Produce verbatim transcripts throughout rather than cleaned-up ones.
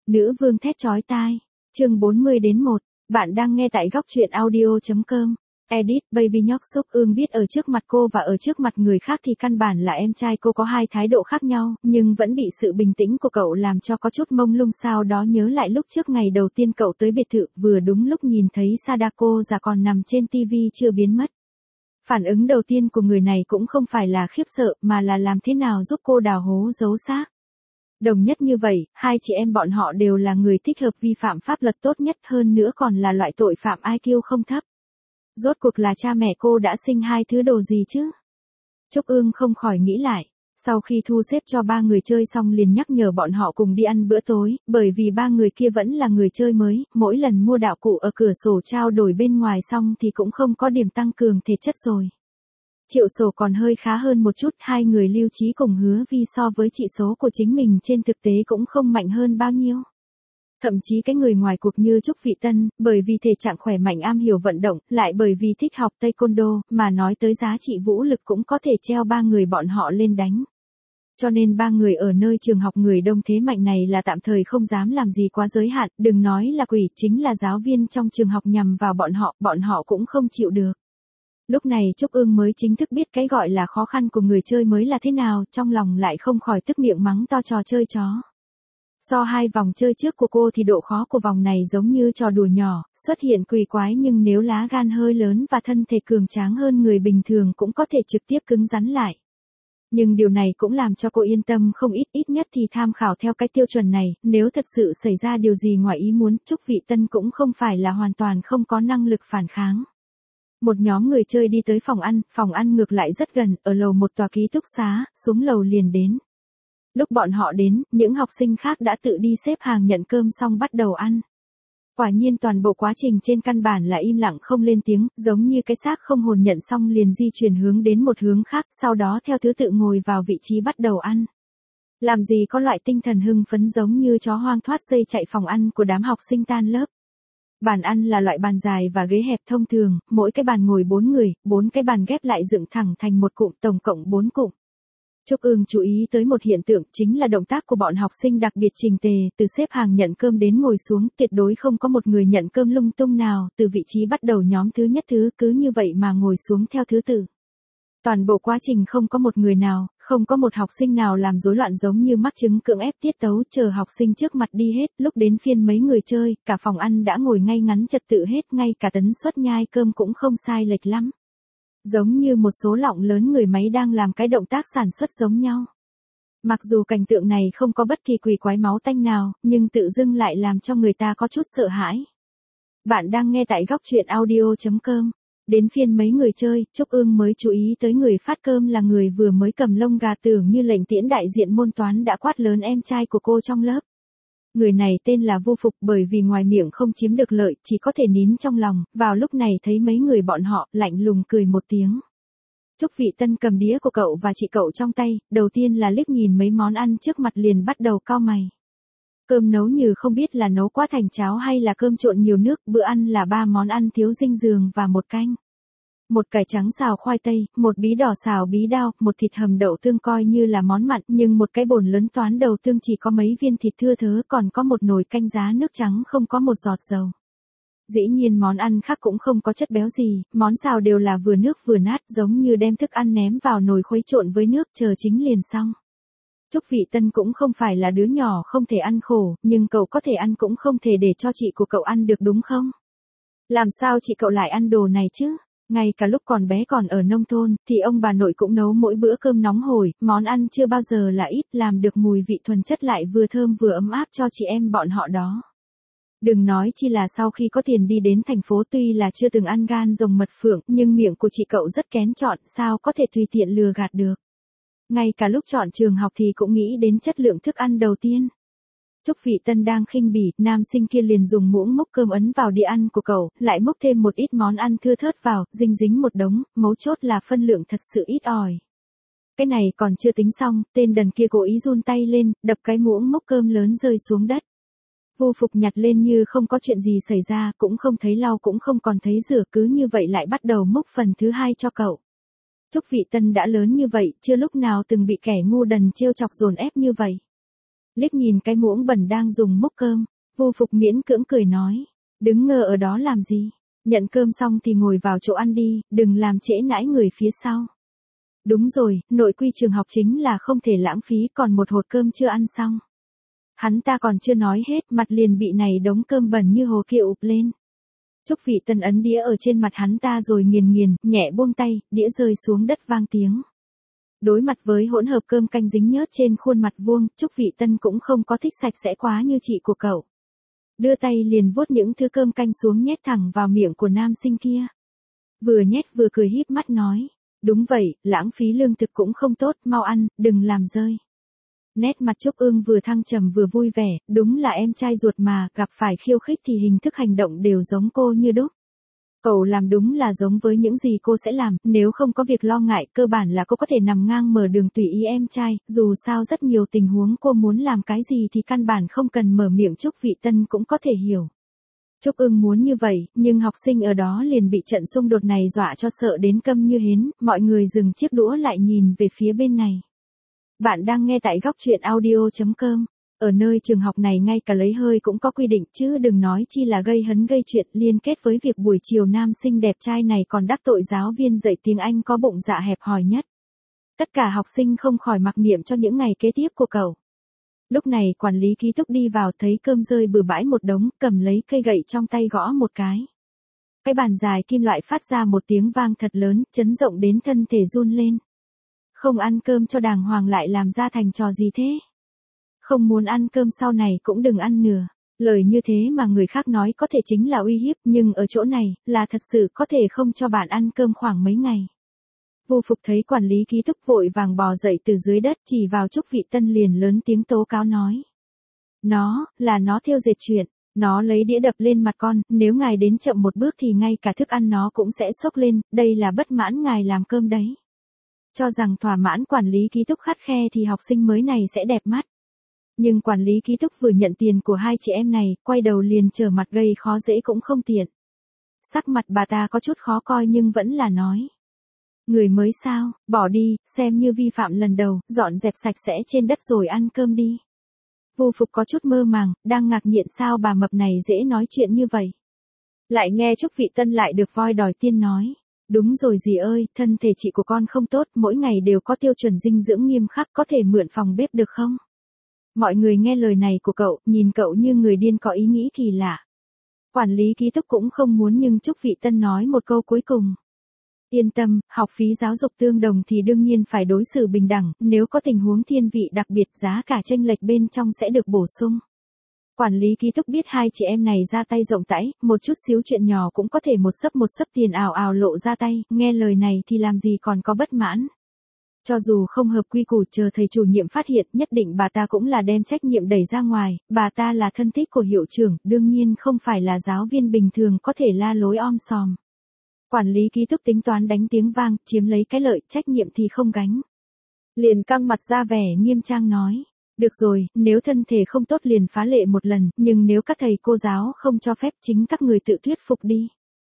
Nữ vương thét chói tai. Chương bốn mươi đến một. Bạn đang nghe tại góc truyện audio chấm com. Edit, Baby nhóc Xúc Ương biết ở trước mặt cô và ở trước mặt người khác thì căn bản là em trai cô có hai thái độ khác nhau, nhưng vẫn bị sự bình tĩnh của cậu làm cho có chút mông lung. Sau đó nhớ lại lúc trước ngày đầu tiên cậu tới biệt thự, vừa đúng lúc nhìn thấy Sadako già còn nằm trên tivi chưa biến mất. Phản ứng đầu tiên của người này cũng không phải là khiếp sợ, mà là làm thế nào giúp cô đào hố giấu xác. Đồng nhất như vậy, hai chị em bọn họ đều là người thích hợp vi phạm pháp luật tốt nhất, hơn nữa còn là loại tội phạm i kiu không thấp. Rốt cuộc là cha mẹ cô đã sinh hai thứ đồ gì chứ? Trúc Ương không khỏi nghĩ lại. Sau khi thu xếp cho ba người chơi xong liền nhắc nhở bọn họ cùng đi ăn bữa tối, bởi vì ba người kia vẫn là người chơi mới, mỗi lần mua đạo cụ ở cửa sổ trao đổi bên ngoài xong thì cũng không có điểm tăng cường thể chất rồi. Triệu sổ còn hơi khá hơn một chút, hai người Lưu Chí cùng Hứa Vi so với chỉ số của chính mình trên thực tế cũng không mạnh hơn bao nhiêu. Thậm chí cái người ngoài cuộc như Trúc Vị Tân, bởi vì thể trạng khỏe mạnh am hiểu vận động, lại bởi vì thích học taekwondo, mà nói tới giá trị vũ lực cũng có thể treo ba người bọn họ lên đánh. Cho nên ba người ở nơi trường học người đông thế mạnh này là tạm thời không dám làm gì quá giới hạn, đừng nói là quỷ, chính là giáo viên trong trường học nhằm vào bọn họ, bọn họ cũng không chịu được. Lúc này Trúc Ương mới chính thức biết cái gọi là khó khăn của người chơi mới là thế nào, trong lòng lại không khỏi tức miệng mắng to trò chơi chó. So hai vòng chơi trước của cô thì độ khó của vòng này giống như trò đùa nhỏ, xuất hiện quỷ quái, nhưng nếu lá gan hơi lớn và thân thể cường tráng hơn người bình thường cũng có thể trực tiếp cứng rắn lại. Nhưng điều này cũng làm cho cô yên tâm không ít, ít nhất thì tham khảo theo cái tiêu chuẩn này, nếu thật sự xảy ra điều gì ngoài ý muốn, Trúc Vị Tân cũng không phải là hoàn toàn không có năng lực phản kháng. Một nhóm người chơi đi tới phòng ăn, phòng ăn ngược lại rất gần, ở lầu một tòa ký túc xá, xuống lầu liền đến. Lúc bọn họ đến, những học sinh khác đã tự đi xếp hàng nhận cơm xong bắt đầu ăn. Quả nhiên toàn bộ quá trình trên căn bản là im lặng không lên tiếng, giống như cái xác không hồn nhận xong liền di chuyển hướng đến một hướng khác, sau đó theo thứ tự ngồi vào vị trí bắt đầu ăn. Làm gì có loại tinh thần hưng phấn giống như chó hoang thoát dây chạy phòng ăn của đám học sinh tan lớp. Bàn ăn là loại bàn dài và ghế hẹp thông thường, mỗi cái bàn ngồi bốn người, bốn cái bàn ghép lại dựng thẳng thành một cụm, tổng cộng bốn cụm. Trúc Ương chú ý tới một hiện tượng, chính là động tác của bọn học sinh đặc biệt chỉnh tề, từ xếp hàng nhận cơm đến ngồi xuống, tuyệt đối không có một người nhận cơm lung tung nào, từ vị trí bắt đầu nhóm thứ nhất thứ, cứ như vậy mà ngồi xuống theo thứ tự. Toàn bộ quá trình không có một người nào, không có một học sinh nào làm rối loạn giống như mắc chứng cưỡng ép tiết tấu, chờ học sinh trước mặt đi hết, lúc đến phiên mấy người chơi, cả phòng ăn đã ngồi ngay ngắn trật tự hết, ngay cả tấn suất nhai cơm cũng không sai lệch lắm. Giống như một số lọng lớn người máy đang làm cái động tác sản xuất giống nhau. Mặc dù cảnh tượng này không có bất kỳ quỷ quái máu tanh nào, nhưng tự dưng lại làm cho người ta có chút sợ hãi. Bạn đang nghe tại góc truyện audio chấm com. Đến phiên mấy người chơi, Trúc Ương mới chú ý tới người phát cơm là người vừa mới cầm lông gà, tưởng như lệnh tiễn đại diện môn toán đã quát lớn em trai của cô trong lớp. Người này tên là Vô Phục, bởi vì ngoài miệng không chiếm được lợi, chỉ có thể nín trong lòng, vào lúc này thấy mấy người bọn họ, lạnh lùng cười một tiếng. Trúc Vị Tân cầm đĩa của cậu và chị cậu trong tay, đầu tiên là liếc nhìn mấy món ăn trước mặt liền bắt đầu cau mày. Cơm nấu như không biết là nấu quá thành cháo hay là cơm trộn nhiều nước, bữa ăn là ba món ăn thiếu dinh dưỡng và một canh. Một cải trắng xào khoai tây, một bí đỏ xào bí đao, một thịt hầm đậu tương coi như là món mặn, nhưng một cái bồn lớn toán đầu tương chỉ có mấy viên thịt thưa thớ, còn có một nồi canh giá nước trắng không có một giọt dầu. Dĩ nhiên món ăn khác cũng không có chất béo gì, món xào đều là vừa nước vừa nát, giống như đem thức ăn ném vào nồi khuấy trộn với nước chờ chín liền xong. Trúc Vị Tân cũng không phải là đứa nhỏ không thể ăn khổ, nhưng cậu có thể ăn cũng không thể để cho chị của cậu ăn được đúng không? Làm sao chị cậu lại ăn đồ này chứ? Ngay cả lúc còn bé còn ở nông thôn, thì ông bà nội cũng nấu mỗi bữa cơm nóng hổi, món ăn chưa bao giờ là ít, làm được mùi vị thuần chất lại vừa thơm vừa ấm áp cho chị em bọn họ đó. Đừng nói chi là sau khi có tiền đi đến thành phố, tuy là chưa từng ăn gan rồng mật phượng, nhưng miệng của chị cậu rất kén chọn, sao có thể tùy tiện lừa gạt được. Ngay cả lúc chọn trường học thì cũng nghĩ đến chất lượng thức ăn đầu tiên. Trúc Vị Tân đang khinh bỉ, nam sinh kia liền dùng muỗng múc cơm ấn vào đĩa ăn của cậu, lại múc thêm một ít món ăn thưa thớt vào, dinh dính một đống, mấu chốt là phân lượng thật sự ít ỏi. Cái này còn chưa tính xong, tên đần kia cố ý run tay lên, đập cái muỗng múc cơm lớn rơi xuống đất. Vô Phục nhặt lên như không có chuyện gì xảy ra, cũng không thấy lau cũng không còn thấy rửa, cứ như vậy lại bắt đầu múc phần thứ hai cho cậu. Trúc Vị Tân đã lớn như vậy, chưa lúc nào từng bị kẻ ngu đần trêu chọc dồn ép như vậy. liếc nhìn cái muỗng bẩn đang dùng múc cơm, Vu Phục miễn cưỡng cười nói, đứng ngơ ở đó làm gì, nhận cơm xong thì ngồi vào chỗ ăn đi, đừng làm trễ nải người phía sau. Đúng rồi, nội quy trường học chính là không thể lãng phí, còn một hột cơm chưa ăn xong. Hắn ta còn chưa nói hết, mặt liền bị này đống cơm bẩn như hồ kia ụp lên. Trúc Vị Tân ấn đĩa ở trên mặt hắn ta rồi nghiền nghiền, nhẹ buông tay, đĩa rơi xuống đất vang tiếng. Đối mặt với hỗn hợp cơm canh dính nhớt trên khuôn mặt vuông, Trúc Vị Tân cũng không có thích sạch sẽ quá như chị của cậu. Đưa tay liền vuốt những thứ cơm canh xuống nhét thẳng vào miệng của nam sinh kia. Vừa nhét vừa cười híp mắt nói, đúng vậy, lãng phí lương thực cũng không tốt, mau ăn, đừng làm rơi. Nét mặt Trúc Ương vừa thăng trầm vừa vui vẻ, đúng là em trai ruột mà, gặp phải khiêu khích thì hình thức hành động đều giống cô như đúc. Cậu làm đúng là giống với những gì cô sẽ làm, nếu không có việc lo ngại, cơ bản là cô có thể nằm ngang mở đường tùy ý em trai, dù sao rất nhiều tình huống cô muốn làm cái gì thì căn bản không cần mở miệng. Trúc Vị Tân cũng có thể hiểu. Trúc Ưng muốn như vậy, nhưng học sinh ở đó liền bị trận xung đột này dọa cho sợ đến câm như hến, mọi người dừng chiếc đũa lại nhìn về phía bên này. Bạn đang nghe tại góc truyện audio chấm com. Ở nơi trường học này ngay cả lấy hơi cũng có quy định chứ đừng nói chi là gây hấn gây chuyện, liên kết với việc buổi chiều nam sinh đẹp trai này còn đắc tội giáo viên dạy tiếng Anh có bụng dạ hẹp hòi nhất. Tất cả học sinh không khỏi mặc niệm cho những ngày kế tiếp của cậu. Lúc này quản lý ký túc đi vào thấy cơm rơi bừa bãi một đống, cầm lấy cây gậy trong tay gõ một cái. Cái bàn dài kim loại phát ra một tiếng vang thật lớn, chấn rộng đến thân thể run lên. Không ăn cơm cho đàng hoàng lại làm ra thành trò gì thế? Không muốn ăn cơm sau này cũng đừng ăn nửa. Lời như thế mà người khác nói có thể chính là uy hiếp, nhưng ở chỗ này, là thật sự có thể không cho bạn ăn cơm khoảng mấy ngày. Vô Phục thấy quản lý ký túc vội vàng bò dậy từ dưới đất chỉ vào Trúc Vị Tân liền lớn tiếng tố cáo nói. Nó, là nó thiêu dệt chuyện, nó lấy đĩa đập lên mặt con, nếu ngài đến chậm một bước thì ngay cả thức ăn nó cũng sẽ sốc lên, đây là bất mãn ngài làm cơm đấy. Cho rằng thỏa mãn quản lý ký túc khắt khe thì học sinh mới này sẽ đẹp mắt. Nhưng quản lý ký túc vừa nhận tiền của hai chị em này, quay đầu liền trở mặt gây khó dễ cũng không tiện. Sắc mặt bà ta có chút khó coi nhưng vẫn là nói. Người mới sao, bỏ đi, xem như vi phạm lần đầu, dọn dẹp sạch sẽ trên đất rồi ăn cơm đi. Vô Phục có chút mơ màng, đang ngạc nhiên sao bà mập này dễ nói chuyện như vậy. Lại nghe Trúc Vị Tân lại được voi đòi tiên nói. Đúng rồi dì ơi, thân thể chị của con không tốt, mỗi ngày đều có tiêu chuẩn dinh dưỡng nghiêm khắc, có thể mượn phòng bếp được không? Mọi người nghe lời này của cậu, nhìn cậu như người điên có ý nghĩ kỳ lạ. Quản lý ký túc cũng không muốn nhưng Trúc Vị Tân nói một câu cuối cùng. Yên tâm, học phí giáo dục tương đồng thì đương nhiên phải đối xử bình đẳng, nếu có tình huống thiên vị đặc biệt giá cả chênh lệch bên trong sẽ được bổ sung. Quản lý ký túc biết hai chị em này ra tay rộng rãi, một chút xíu chuyện nhỏ cũng có thể một sấp một sấp tiền ào ào lộ ra tay, nghe lời này thì làm gì còn có bất mãn. Cho dù không hợp quy củ chờ thầy chủ nhiệm phát hiện nhất định bà ta cũng là đem trách nhiệm đẩy ra ngoài, bà ta là thân thích của hiệu trưởng, đương nhiên không phải là giáo viên bình thường có thể la lối om sòm. Quản lý ký túc tính toán đánh tiếng vang, chiếm lấy cái lợi, trách nhiệm thì không gánh. Liền căng mặt ra vẻ nghiêm trang nói. Được rồi, nếu thân thể không tốt liền phá lệ một lần, nhưng nếu các thầy cô giáo không cho phép chính các người tự thuyết phục đi.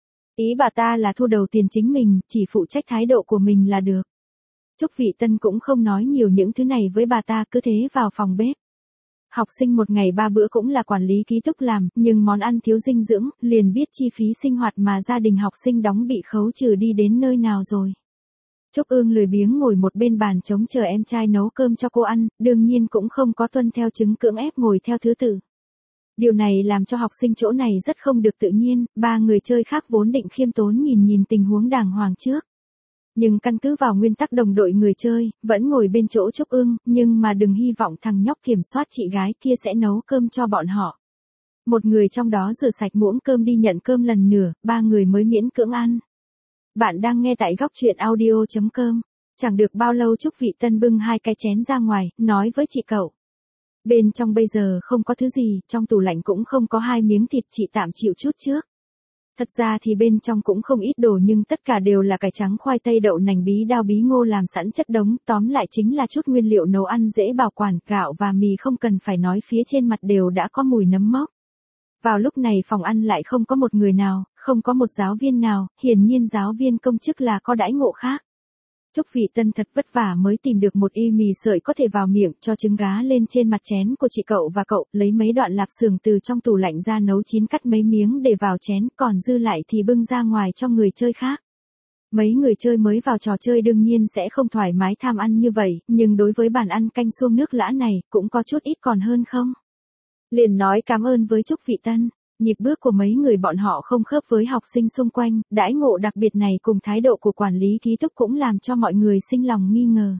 Ý bà ta là thu đầu tiền chính mình, chỉ phụ trách thái độ của mình là được. Trúc Vị Tân cũng không nói nhiều những thứ này với bà ta, cứ thế vào phòng bếp. Học sinh một ngày ba bữa cũng là quản lý ký túc làm, nhưng món ăn thiếu dinh dưỡng, liền biết chi phí sinh hoạt mà gia đình học sinh đóng bị khấu trừ đi đến nơi nào rồi. Trúc Ương lười biếng ngồi một bên bàn trống chờ em trai nấu cơm cho cô ăn, đương nhiên cũng không có tuân theo chứng cưỡng ép ngồi theo thứ tự. Điều này làm cho học sinh chỗ này rất không được tự nhiên, ba người chơi khác vốn định khiêm tốn nhìn nhìn tình huống đàng hoàng trước. Nhưng căn cứ vào nguyên tắc đồng đội người chơi, vẫn ngồi bên chỗ Trúc Ương, nhưng mà đừng hy vọng thằng nhóc kiểm soát chị gái kia sẽ nấu cơm cho bọn họ. Một người trong đó rửa sạch muỗng cơm đi nhận cơm lần nửa, ba người mới miễn cưỡng ăn. Bạn đang nghe tại góc truyện audio chấm com. Chẳng được bao lâu Trúc Vị Tân bưng hai cái chén ra ngoài, nói với chị cậu. Bên trong bây giờ không có thứ gì, trong tủ lạnh cũng không có hai miếng thịt, chị tạm chịu chút trước. Thật ra thì bên trong cũng không ít đồ nhưng tất cả đều là cải trắng, khoai tây, đậu nành, bí đao, bí ngô làm sẵn chất đống, tóm lại chính là chút nguyên liệu nấu ăn dễ bảo quản, gạo và mì không cần phải nói phía trên mặt đều đã có mùi nấm mốc. Vào lúc này phòng ăn lại không có một người nào, không có một giáo viên nào, hiển nhiên giáo viên công chức là có đãi ngộ khác. Trúc Vị Tân thật vất vả mới tìm được một y mì sợi có thể vào miệng, cho trứng gá lên trên mặt chén của chị cậu và cậu, lấy mấy đoạn lạp xưởng từ trong tủ lạnh ra nấu chín, cắt mấy miếng để vào chén, còn dư lại thì bưng ra ngoài cho người chơi khác. Mấy người chơi mới vào trò chơi đương nhiên sẽ không thoải mái tham ăn như vậy, nhưng đối với bàn ăn canh xuông nước lã này, cũng có chút ít còn hơn không. Liền nói cảm ơn với Trúc Vị Tân. Nhịp bước của mấy người bọn họ không khớp với học sinh xung quanh, đãi ngộ đặc biệt này cùng thái độ của quản lý ký túc cũng làm cho mọi người sinh lòng nghi ngờ.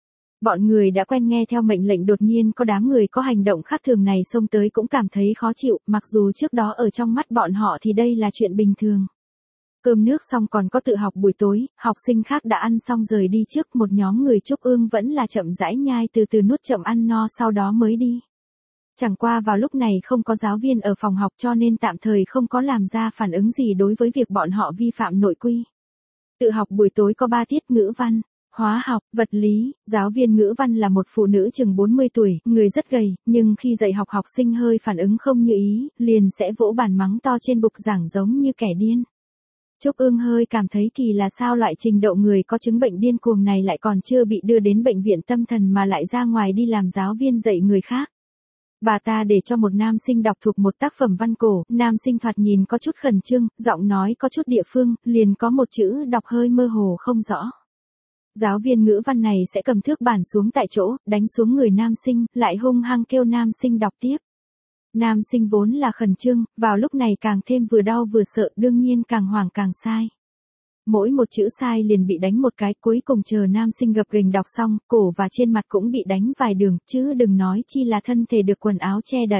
Bọn người đã quen nghe theo mệnh lệnh đột nhiên có đám người có hành động khác thường này xông tới cũng cảm thấy khó chịu, mặc dù trước đó ở trong mắt bọn họ thì đây là chuyện bình thường. Cơm nước xong còn có tự học buổi tối, học sinh khác đã ăn xong rời đi trước, một nhóm người Trúc Ương vẫn là chậm rãi nhai từ từ nuốt chậm ăn no sau đó mới đi. Chẳng qua vào lúc này không có giáo viên ở phòng học cho nên tạm thời không có làm ra phản ứng gì đối với việc bọn họ vi phạm nội quy. Tự học buổi tối có ba tiết: ngữ văn, hóa học, vật lý. Giáo viên ngữ văn là một phụ nữ chừng bốn mươi tuổi, người rất gầy, nhưng khi dạy học học sinh hơi phản ứng không như ý, liền sẽ vỗ bàn mắng to trên bục giảng giống như kẻ điên. Trúc Ương hơi cảm thấy kỳ là sao loại trình độ người có chứng bệnh điên cuồng này lại còn chưa bị đưa đến bệnh viện tâm thần mà lại ra ngoài đi làm giáo viên dạy người khác. Bà ta để cho một nam sinh đọc thuộc một tác phẩm văn cổ, nam sinh thoạt nhìn có chút khẩn trương, giọng nói có chút địa phương, liền có một chữ đọc hơi mơ hồ không rõ. Giáo viên ngữ văn này sẽ cầm thước bản xuống tại chỗ, đánh xuống người nam sinh, lại hung hăng kêu nam sinh đọc tiếp. Nam sinh vốn là khẩn trương, vào lúc này càng thêm vừa đau vừa sợ, đương nhiên càng hoảng càng sai. Mỗi một chữ sai liền bị đánh một cái, cuối cùng chờ nam sinh gập ghềnh đọc xong, cổ và trên mặt cũng bị đánh vài đường, chứ đừng nói chi là thân thể được quần áo che đậy.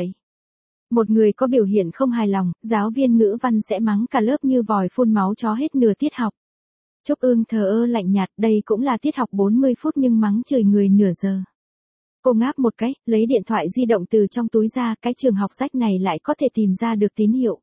Một người có biểu hiện không hài lòng, giáo viên ngữ văn sẽ mắng cả lớp như vòi phun máu chó hết nửa tiết học. Trúc Ương thờ ơ lạnh nhạt, đây cũng là tiết học bốn mươi phút nhưng mắng chửi người nửa giờ. Cô ngáp một cái, lấy điện thoại di động từ trong túi ra, cái trường học rách này lại có thể tìm ra được tín hiệu.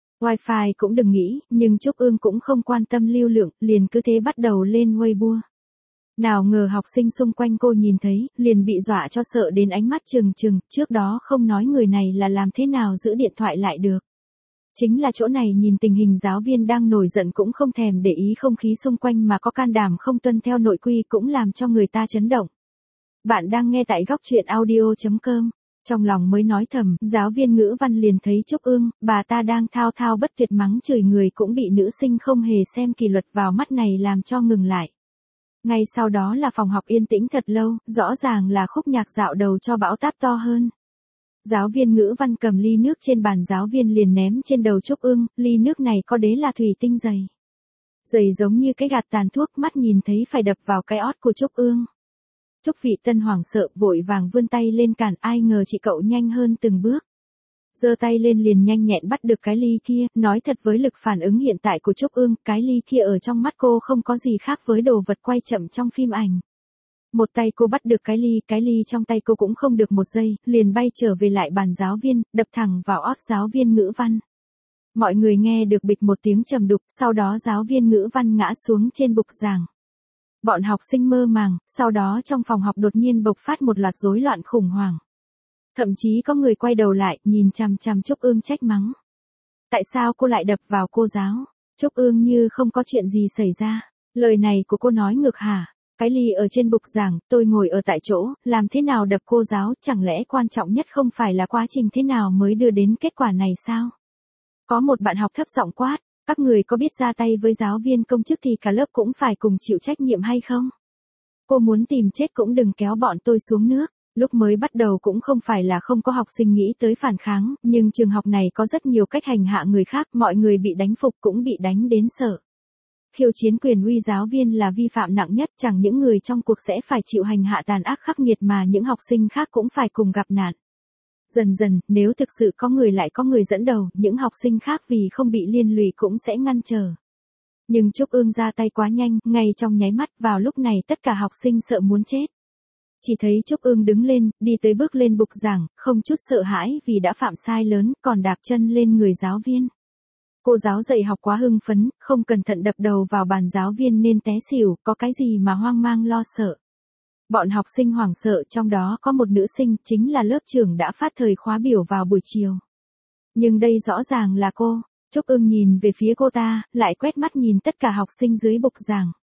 Wi-Fi cũng đừng nghĩ, nhưng Trúc Ương cũng không quan tâm lưu lượng, liền cứ thế bắt đầu lên Weibo. Nào ngờ học sinh xung quanh cô nhìn thấy, liền bị dọa cho sợ đến ánh mắt trừng trừng, trước đó không nói người này là làm thế nào giữ điện thoại lại được. Chính là chỗ này nhìn tình hình giáo viên đang nổi giận cũng không thèm để ý không khí xung quanh mà có can đảm không tuân theo nội quy cũng làm cho người ta chấn động. Bạn đang nghe tại góc truyện audio chấm com. Trong lòng mới nói thầm, giáo viên ngữ văn liền thấy Trúc Ương, bà ta đang thao thao bất tuyệt mắng chửi người cũng bị nữ sinh không hề xem kỷ luật vào mắt này làm cho ngừng lại. Ngay sau đó là phòng học yên tĩnh thật lâu, rõ ràng là khúc nhạc dạo đầu cho bão táp to hơn. Giáo viên ngữ văn cầm ly nước trên bàn giáo viên liền ném trên đầu Trúc Ương, ly nước này có đế là thủy tinh dày. Dày giống như cái gạt tàn thuốc, mắt nhìn thấy phải đập vào cái ót của Trúc Ương. Trúc Vị Tân hoảng sợ vội vàng vươn tay lên cản, ai ngờ chị cậu nhanh hơn từng bước. Giơ tay lên liền nhanh nhẹn bắt được cái ly kia, nói thật với lực phản ứng hiện tại của Trúc Ương, cái ly kia ở trong mắt cô không có gì khác với đồ vật quay chậm trong phim ảnh. Một tay cô bắt được cái ly, cái ly trong tay cô cũng không được một giây, liền bay trở về lại bàn giáo viên, đập thẳng vào ót giáo viên ngữ văn. Mọi người nghe được bịch một tiếng trầm đục, sau đó giáo viên ngữ văn ngã xuống trên bục giảng. Bọn học sinh mơ màng, sau đó trong phòng học đột nhiên bộc phát một loạt rối loạn khủng hoảng. Thậm chí có người quay đầu lại, nhìn chằm chằm Trúc Ương trách mắng. Tại sao cô lại đập vào cô giáo? Trúc Ương như không có chuyện gì xảy ra. Lời này của cô nói ngược hả? Cái ly ở trên bục giảng, tôi ngồi ở tại chỗ, làm thế nào đập cô giáo, chẳng lẽ quan trọng nhất không phải là quá trình thế nào mới đưa đến kết quả này sao? Có một bạn học thấp giọng quát, các người có biết ra tay với giáo viên công chức thì cả lớp cũng phải cùng chịu trách nhiệm hay không? Cô muốn tìm chết cũng đừng kéo bọn tôi xuống nước. Lúc mới bắt đầu cũng không phải là không có học sinh nghĩ tới phản kháng, nhưng trường học này có rất nhiều cách hành hạ người khác, mọi người bị đánh phục cũng bị đánh đến sợ. Khiêu chiến quyền uy giáo viên là vi phạm nặng nhất, chẳng những người trong cuộc sẽ phải chịu hành hạ tàn ác khắc nghiệt mà những học sinh khác cũng phải cùng gặp nạn. Dần dần, nếu thực sự có người lại có người dẫn đầu, những học sinh khác vì không bị liên lụy cũng sẽ ngăn trở. Nhưng Trúc Ương ra tay quá nhanh, ngay trong nháy mắt, vào lúc này tất cả học sinh sợ muốn chết. Chỉ thấy Trúc Ương đứng lên, đi tới bước lên bục giảng, không chút sợ hãi vì đã phạm sai lớn, còn đạp chân lên người giáo viên. Cô giáo dạy học quá hưng phấn, không cẩn thận đập đầu vào bàn giáo viên nên té xỉu, có cái gì mà hoang mang lo sợ. Bọn học sinh hoảng sợ, trong đó có một nữ sinh, chính là lớp trưởng đã phát thời khóa biểu vào buổi chiều. Nhưng đây rõ ràng là cô. Trúc Ương nhìn về phía cô ta, lại quét mắt nhìn tất cả học sinh dưới bục giảng.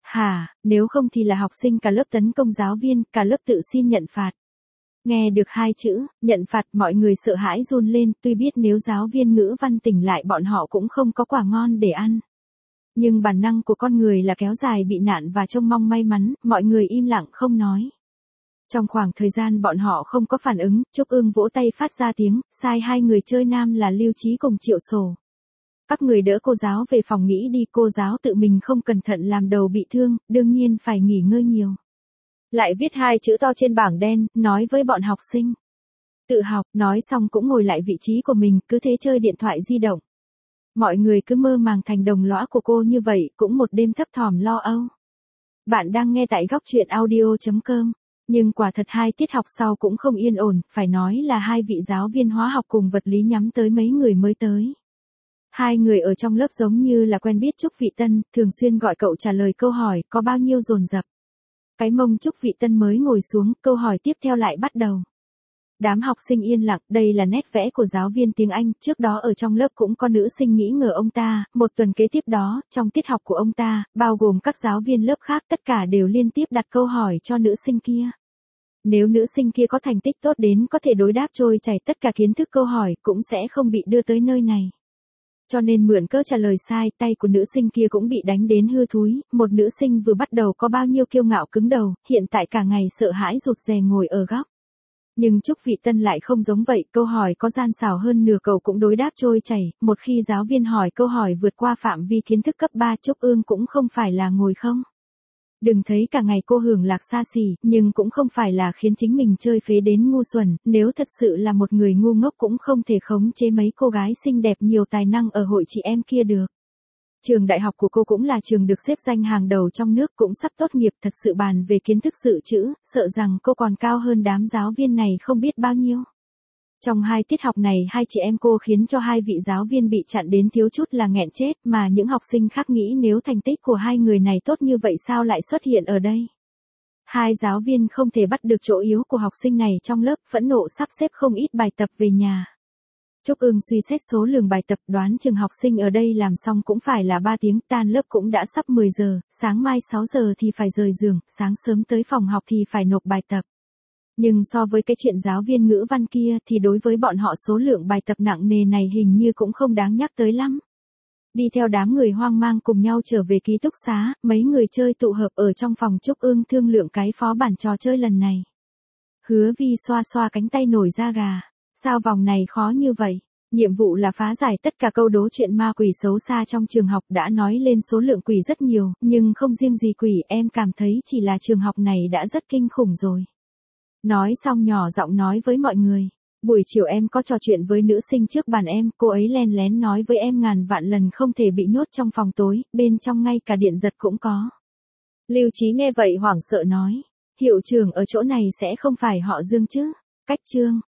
Hả, nếu không thì là học sinh cả lớp tấn công giáo viên, cả lớp tự xin nhận phạt. Nghe được hai chữ, nhận phạt, mọi người sợ hãi run lên, tuy biết nếu giáo viên ngữ văn tỉnh lại bọn họ cũng không có quả ngon để ăn. Nhưng bản năng của con người là kéo dài bị nạn và trông mong may mắn, mọi người im lặng không nói. Trong khoảng thời gian bọn họ không có phản ứng, Trúc Ương vỗ tay phát ra tiếng, sai hai người chơi nam là Lưu Chí cùng Triệu Sổ. Các người đỡ cô giáo về phòng nghỉ đi, cô giáo tự mình không cẩn thận làm đầu bị thương, đương nhiên phải nghỉ ngơi nhiều. Lại viết hai chữ to trên bảng đen, nói với bọn học sinh. Tự học, nói xong cũng ngồi lại vị trí của mình, cứ thế chơi điện thoại di động. Mọi người cứ mơ màng thành đồng lõa của cô như vậy, cũng một đêm thấp thỏm lo âu. Bạn đang nghe tại góc truyện audio chấm com. Nhưng quả thật hai tiết học sau cũng không yên ổn, phải nói là hai vị giáo viên hóa học cùng vật lý nhắm tới mấy người mới tới. Hai người ở trong lớp giống như là quen biết Trúc Vị Tân, thường xuyên gọi cậu trả lời câu hỏi, có bao nhiêu dồn dập. Cái mông Trúc Vị Tân mới ngồi xuống, câu hỏi tiếp theo lại bắt đầu. Đám học sinh yên lặng, đây là nét vẽ của giáo viên tiếng Anh, trước đó ở trong lớp cũng có nữ sinh nghĩ ngờ ông ta, một tuần kế tiếp đó, trong tiết học của ông ta, bao gồm các giáo viên lớp khác tất cả đều liên tiếp đặt câu hỏi cho nữ sinh kia. Nếu nữ sinh kia có thành tích tốt đến có thể đối đáp trôi chảy tất cả kiến thức câu hỏi cũng sẽ không bị đưa tới nơi này. Cho nên mượn cớ trả lời sai, tay của nữ sinh kia cũng bị đánh đến hư thúi, một nữ sinh vừa bắt đầu có bao nhiêu kiêu ngạo cứng đầu, hiện tại cả ngày sợ hãi rụt rè ngồi ở góc. Nhưng Trúc Vị Tân lại không giống vậy, câu hỏi có gian xảo hơn nửa cậu cũng đối đáp trôi chảy, một khi giáo viên hỏi câu hỏi vượt qua phạm vi kiến thức cấp ba Trúc Ương cũng không phải là ngồi không. Đừng thấy cả ngày cô hưởng lạc xa xỉ, nhưng cũng không phải là khiến chính mình chơi phế đến ngu xuẩn, nếu thật sự là một người ngu ngốc cũng không thể khống chế mấy cô gái xinh đẹp nhiều tài năng ở hội chị em kia được. Trường đại học của cô cũng là trường được xếp danh hàng đầu trong nước, cũng sắp tốt nghiệp, thật sự bàn về kiến thức dự trữ, sợ rằng cô còn cao hơn đám giáo viên này không biết bao nhiêu. Trong hai tiết học này hai chị em cô khiến cho hai vị giáo viên bị chặn đến thiếu chút là nghẹn chết, mà những học sinh khác nghĩ nếu thành tích của hai người này tốt như vậy sao lại xuất hiện ở đây. Hai giáo viên không thể bắt được chỗ yếu của học sinh này trong lớp, phẫn nộ sắp xếp không ít bài tập về nhà. Trúc Ương suy xét số lượng bài tập, đoán chừng học sinh ở đây làm xong cũng phải là ba tiếng, tan lớp cũng đã sắp mười giờ, sáng mai sáu giờ thì phải rời giường, sáng sớm tới phòng học thì phải nộp bài tập. Nhưng so với cái chuyện giáo viên ngữ văn kia thì đối với bọn họ số lượng bài tập nặng nề này hình như cũng không đáng nhắc tới lắm. Đi theo đám người hoang mang cùng nhau trở về ký túc xá, mấy người chơi tụ hợp ở trong phòng Trúc Ương thương lượng cái phó bản trò chơi lần này. Hứa Vi xoa xoa cánh tay nổi da gà. Sao vòng này khó như vậy? Nhiệm vụ là phá giải tất cả câu đố chuyện ma quỷ xấu xa trong trường học, đã nói lên số lượng quỷ rất nhiều, nhưng không riêng gì quỷ, em cảm thấy chỉ là trường học này đã rất kinh khủng rồi. Nói xong nhỏ giọng nói với mọi người. Buổi chiều em có trò chuyện với nữ sinh trước bàn em, cô ấy len lén nói với em ngàn vạn lần không thể bị nhốt trong phòng tối, bên trong ngay cả điện giật cũng có. Lưu Chí nghe vậy hoảng sợ nói. Hiệu trưởng ở chỗ này sẽ không phải họ Dương chứ? Cách Trương.